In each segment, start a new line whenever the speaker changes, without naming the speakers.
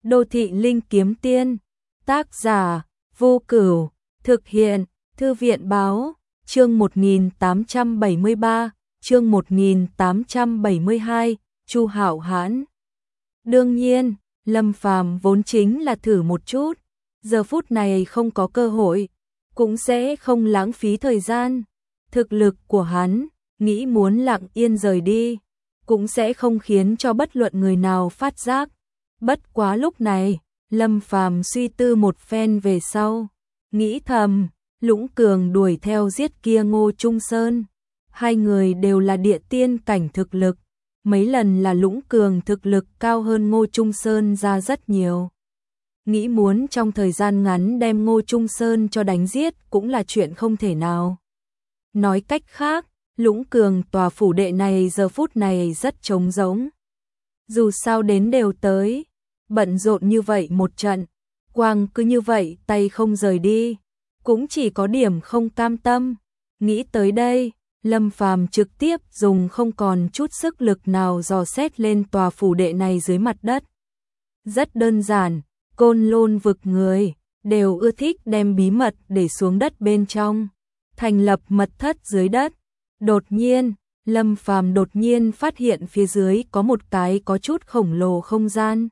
Đô thị linh kiếm tiên, tác giả, Vô Cửu, thực hiện, Thư viện báo, chương 1873, chương 1872, Chu Hạo Hãn. Đương nhiên, Lâm Phàm vốn chính là thử một chút, giờ phút này không có cơ hội, cũng sẽ không lãng phí thời gian. Thực lực của hắn, nghĩ muốn lặng yên rời đi, cũng sẽ không khiến cho bất luận người nào phát giác. Bất quá lúc này, Lâm Phàm suy tư một phen về sau, nghĩ thầm, Lũng Cường đuổi theo giết kia Ngô Trung Sơn. Hai người đều là địa tiên cảnh thực lực, mấy lần là Lũng Cường thực lực cao hơn Ngô Trung Sơn ra rất nhiều. Nghĩ muốn trong thời gian ngắn đem Ngô Trung Sơn cho đánh giết cũng là chuyện không thể nào. Nói cách khác, Lũng Cường tòa phủ đệ này giờ phút này rất trống rỗng. Dù sao đến đều tới, bận rộn như vậy một trận, quang cứ như vậy tay không rời đi, cũng chỉ có điểm không cam tâm. Nghĩ tới đây, Lâm Phàm trực tiếp dùng không còn chút sức lực nào dò xét lên tòa phủ đệ này dưới mặt đất. Rất đơn giản, Côn Lôn vực người đều ưa thích đem bí mật để xuống đất bên trong, thành lập mật thất dưới đất. Đột nhiên, Lâm Phàm đột nhiên phát hiện phía dưới có một cái có chút khổng lồ không gian.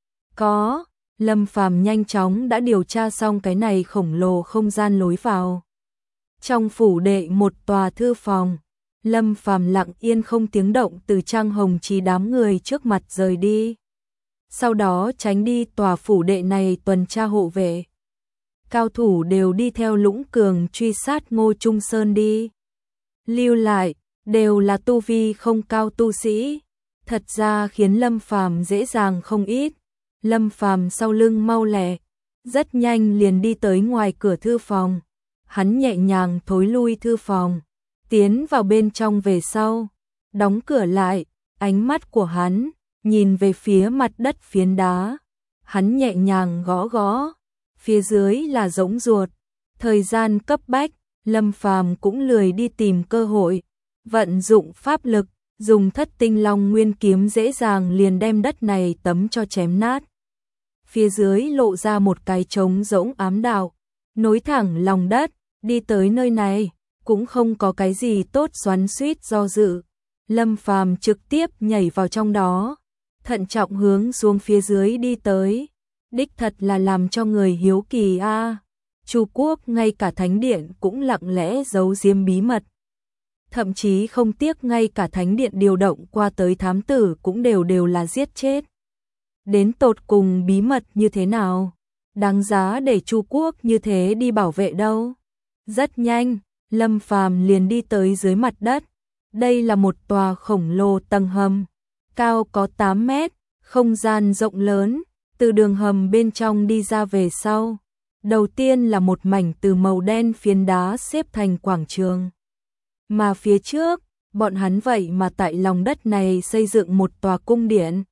Lâm Phàm nhanh chóng đã điều tra xong cái này khổng lồ không gian lối vào. Trong phủ đệ một tòa thư phòng, Lâm Phàm lặng yên không tiếng động từ Trang Hồng Trì đám người trước mặt rời đi. Sau đó tránh đi tòa phủ đệ này tuần tra hộ vệ. Cao thủ đều đi theo Lũng Cường truy sát Ngô Trung Sơn đi. Lưu lại, đều là tu vi không cao tu sĩ. Thật ra khiến Lâm Phàm dễ dàng không ít. Lâm Phàm sau lưng mau lẹ, rất nhanh liền đi tới ngoài cửa thư phòng. Hắn nhẹ nhàng thối lui thư phòng, tiến vào bên trong về sau, đóng cửa lại, ánh mắt của hắn nhìn về phía mặt đất phiến đá. Hắn nhẹ nhàng gõ gõ, phía dưới là rỗng ruột. Thời gian cấp bách, Lâm Phàm cũng lười đi tìm cơ hội, vận dụng pháp lực, dùng Thất Tinh Long Nguyên kiếm dễ dàng liền đem đất này tấm cho chém nát. Phía dưới lộ ra một cái trống rỗng ám đạo, nối thẳng lòng đất. Đi tới nơi này, cũng không có cái gì tốt xoắn xuýt do dự. Lâm Phàm trực tiếp nhảy vào trong đó, thận trọng hướng xuống phía dưới đi tới. Đích thật là làm cho người hiếu kỳ a. Chu quốc ngay cả thánh điện cũng lặng lẽ giấu giếm bí mật. Thậm chí không tiếc ngay cả thánh điện điều động qua tới thám tử cũng đều là giết chết. Đến tột cùng bí mật như thế nào? Đáng giá để Chu quốc như thế đi bảo vệ đâu? Rất nhanh, Lâm Phàm liền đi tới dưới mặt đất. Đây là một tòa khổng lồ tầng hầm, cao có 8 mét, không gian rộng lớn. Từ đường hầm bên trong đi ra về sau, đầu tiên là một mảnh từ màu đen phiến đá xếp thành quảng trường. Mà phía trước, bọn hắn vậy mà tại lòng đất này xây dựng một tòa cung điện.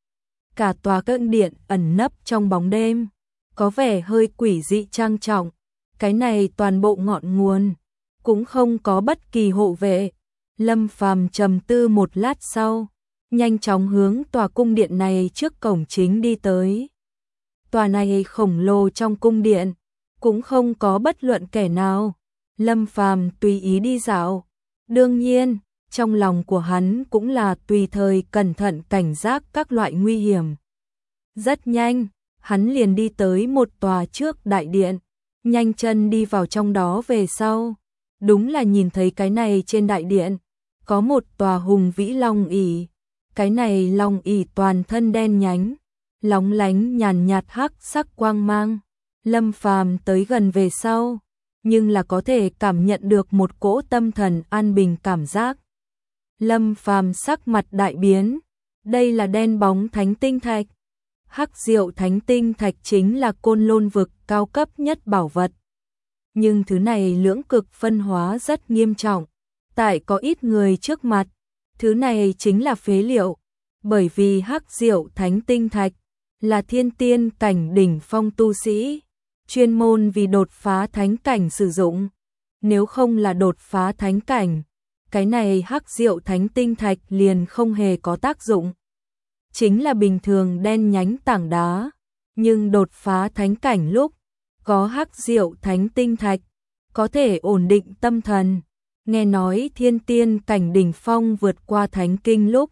Cả tòa cung điện ẩn nấp trong bóng đêm, có vẻ hơi quỷ dị trang trọng. Cái này toàn bộ ngọn nguồn, cũng không có bất kỳ hộ vệ. Lâm Phàm trầm tư một lát sau, nhanh chóng hướng tòa cung điện này trước cổng chính đi tới. Tòa này khổng lồ trong cung điện, cũng không có bất luận kẻ nào. Lâm Phàm tùy ý đi dạo. Đương nhiên, trong lòng của hắn cũng là tùy thời cẩn thận cảnh giác các loại nguy hiểm. Rất nhanh, hắn liền đi tới một tòa trước đại điện. Nhanh chân đi vào trong đó về sau, đúng là nhìn thấy cái này trên đại điện, có một tòa hùng vĩ long ỷ. Cái này long ỷ toàn thân đen nhánh, lóng lánh nhàn nhạt hắc sắc quang mang. Lâm Phàm tới gần về sau, nhưng là có thể cảm nhận được một cỗ tâm thần an bình cảm giác. Lâm Phàm sắc mặt đại biến, đây là đen bóng thánh tinh thạch. Hắc diệu thánh tinh thạch chính là Côn Lôn vực cao cấp nhất bảo vật. Nhưng thứ này lưỡng cực phân hóa rất nghiêm trọng. Tại có ít người trước mặt, thứ này chính là phế liệu. Bởi vì hắc diệu thánh tinh thạch là thiên tiên cảnh đỉnh phong tu sĩ, chuyên môn vì đột phá thánh cảnh sử dụng. Nếu không là đột phá thánh cảnh, cái này hắc diệu thánh tinh thạch liền không hề có tác dụng. Chính là bình thường đen nhánh tảng đá, nhưng đột phá thánh cảnh lúc có hắc diệu thánh tinh thạch, có thể ổn định tâm thần. Nghe nói thiên tiên cảnh đỉnh phong vượt qua thánh kinh lúc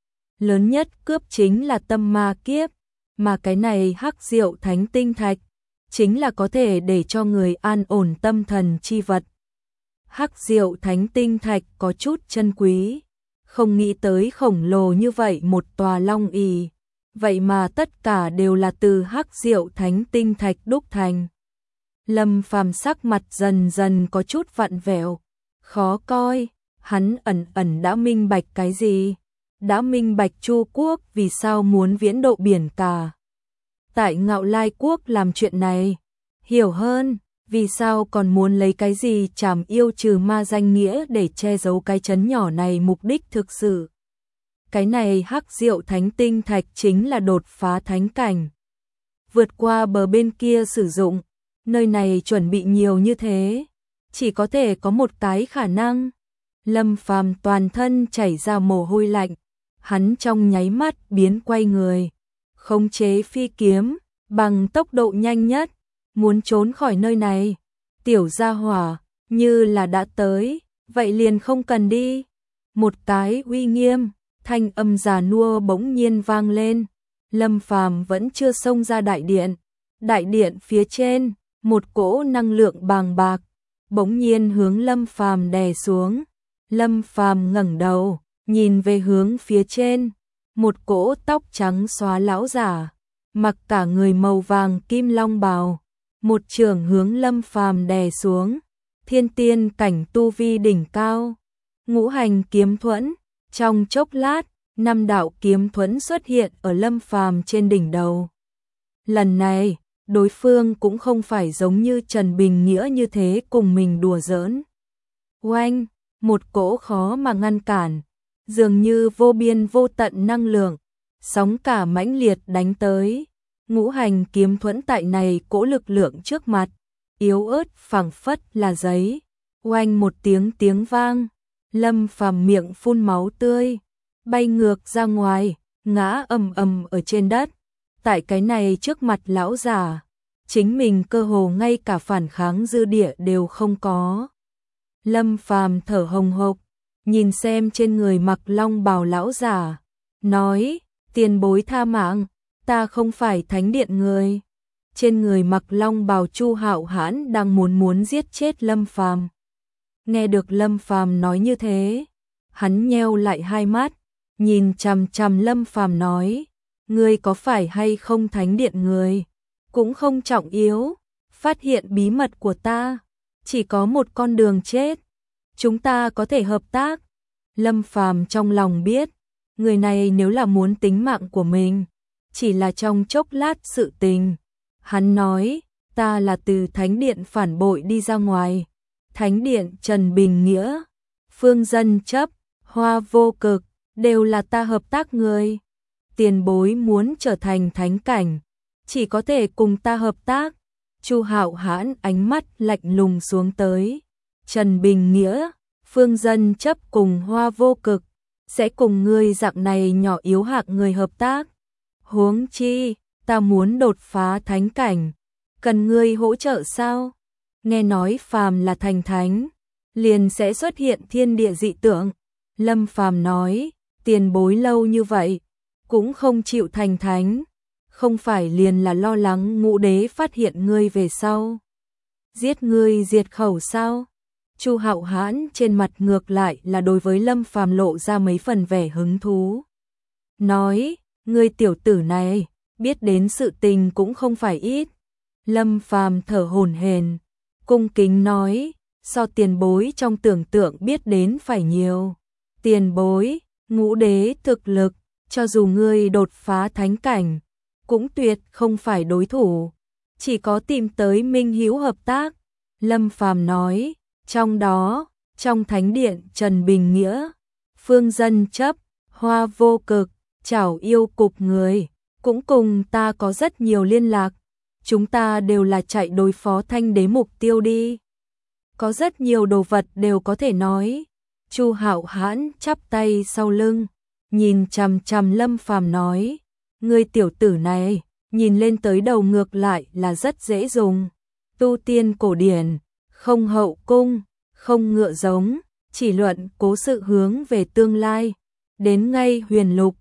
lớn nhất cướp chính là tâm ma kiếp, mà cái này hắc diệu thánh tinh thạch chính là có thể để cho người an ổn tâm thần chi vật. Hắc diệu thánh tinh thạch có chút chân quý, không nghĩ tới khổng lồ như vậy một tòa long ỷ, vậy mà tất cả đều là từ hắc diệu thánh tinh thạch đúc thành. Lâm Phàm sắc mặt dần dần có chút vặn vẹo, khó coi, hắn ẩn ẩn đã minh bạch cái gì, đã minh bạch Chu quốc vì sao muốn viễn độ biển cả tại Ngạo Lai quốc làm chuyện này, hiểu hơn vì sao còn muốn lấy cái gì trảm yêu trừ ma danh nghĩa để che giấu cái trấn nhỏ này mục đích thực sự. Cái này hắc diệu thánh tinh thạch chính là đột phá thánh cảnh, vượt qua bờ bên kia sử dụng. Nơi này chuẩn bị nhiều như thế, chỉ có thể có một cái khả năng. Lâm Phàm toàn thân chảy ra mồ hôi lạnh, hắn trong nháy mắt biến quay người, khống chế phi kiếm, bằng tốc độ nhanh nhất, muốn trốn khỏi nơi này. Tiểu gia hỏa, như là đã tới, vậy liền không cần đi. Một cái uy nghiêm, thanh âm già nua bỗng nhiên vang lên. Lâm Phàm vẫn chưa xông ra đại điện. Đại điện phía trên, một cỗ năng lượng bàng bạc bỗng nhiên hướng Lâm Phàm đè xuống. Lâm Phàm ngẩng đầu, nhìn về hướng phía trên, một cỗ tóc trắng xóa lão giả, mặc cả người màu vàng kim long bào, một chưởng hướng Lâm Phàm đè xuống. Thiên tiên cảnh tu vi đỉnh cao, ngũ hành kiếm thuẫn, trong chốc lát, 5 đạo kiếm thuẫn xuất hiện ở Lâm Phàm trên đỉnh đầu. Lần này, đối phương cũng không phải giống như Trần Bình Nghĩa như thế cùng mình đùa giỡn. Oanh, một cỗ khó mà ngăn cản, dường như vô biên vô tận năng lượng, sóng cả mãnh liệt đánh tới. Ngũ hành kiếm thuẫn tại này cỗ lực lượng trước mặt, yếu ớt phảng phất là giấy. Oanh một tiếng vang, Lâm Phàm miệng phun máu tươi, bay ngược ra ngoài, ngã ầm ầm ở trên đất. Tại cái này trước mặt lão già, chính mình cơ hồ ngay cả phản kháng dư địa đều không có. Lâm Phàm thở hồng hộc, nhìn xem trên người mặc long bào lão già, nói: "Tiền bối tha mạng, ta không phải thánh điện người." Trên người mặc long bào Chu Hạo Hãn đang muốn giết chết Lâm Phàm. Nghe được Lâm Phàm nói như thế, hắn nheo lại hai mắt, nhìn chằm chằm Lâm Phàm nói: "Ngươi có phải hay không thánh điện người, cũng không trọng yếu, phát hiện bí mật của ta, chỉ có một con đường chết, chúng ta có thể hợp tác." Lâm Phàm trong lòng biết, người này nếu là muốn tính mạng của mình, chỉ là trong chốc lát sự tình. Hắn nói: "Ta là từ thánh điện phản bội đi ra ngoài, thánh điện Trần Bình Nghĩa, Phương Dân Chấp, Hoa Vô Cực, đều là ta hợp tác người. Tiền bối muốn trở thành thánh cảnh, chỉ có thể cùng ta hợp tác." Chu Hạo Hãn ánh mắt lạnh lùng xuống tới. Trần Bình Nghĩa, Phương Dân Chấp cùng Hoa Vô Cực sẽ cùng ngươi dạng này nhỏ yếu hạng người hợp tác. Huống chi, ta muốn đột phá thánh cảnh, cần ngươi hỗ trợ sao? Nghe nói phàm là thành thánh, liền sẽ xuất hiện thiên địa dị tượng. Lâm Phàm nói: "Tiền bối lâu như vậy, cũng không chịu thành thánh, không phải liền là lo lắng Ngũ Đế phát hiện ngươi về sau, giết ngươi diệt khẩu sao?" Chu Hạo Hãn trên mặt ngược lại là đối với Lâm Phàm lộ ra mấy phần vẻ hứng thú. Nói: "Ngươi tiểu tử này, biết đến sự tình cũng không phải ít." Lâm Phàm thở hổn hển, cung kính nói: "So tiền bối trong tưởng tượng biết đến phải nhiều. Tiền bối, Ngũ Đế thực lực, cho dù ngươi đột phá thánh cảnh, cũng tuyệt không phải đối thủ, chỉ có tìm tới minh hữu hợp tác." Lâm Phàm nói: "Trong đó, trong thánh điện Trần Bình Nghĩa, Phương Dân Chấp, Hoa Vô Cực, Trảo Yêu Cục người, cũng cùng ta có rất nhiều liên lạc. Chúng ta đều là chạy đối phó Thanh Đế mục tiêu đi. Có rất nhiều đồ vật đều có thể nói." Chu Hạo Hãn chắp tay sau lưng, nhìn chằm chằm Lâm Phàm nói: "Ngươi tiểu tử này, nhìn lên tới đầu ngược lại là rất dễ dùng. Tu tiên cổ điển, không hậu cung, không ngựa giống, chỉ luận cố sự hướng về tương lai. Đến ngay huyền lục,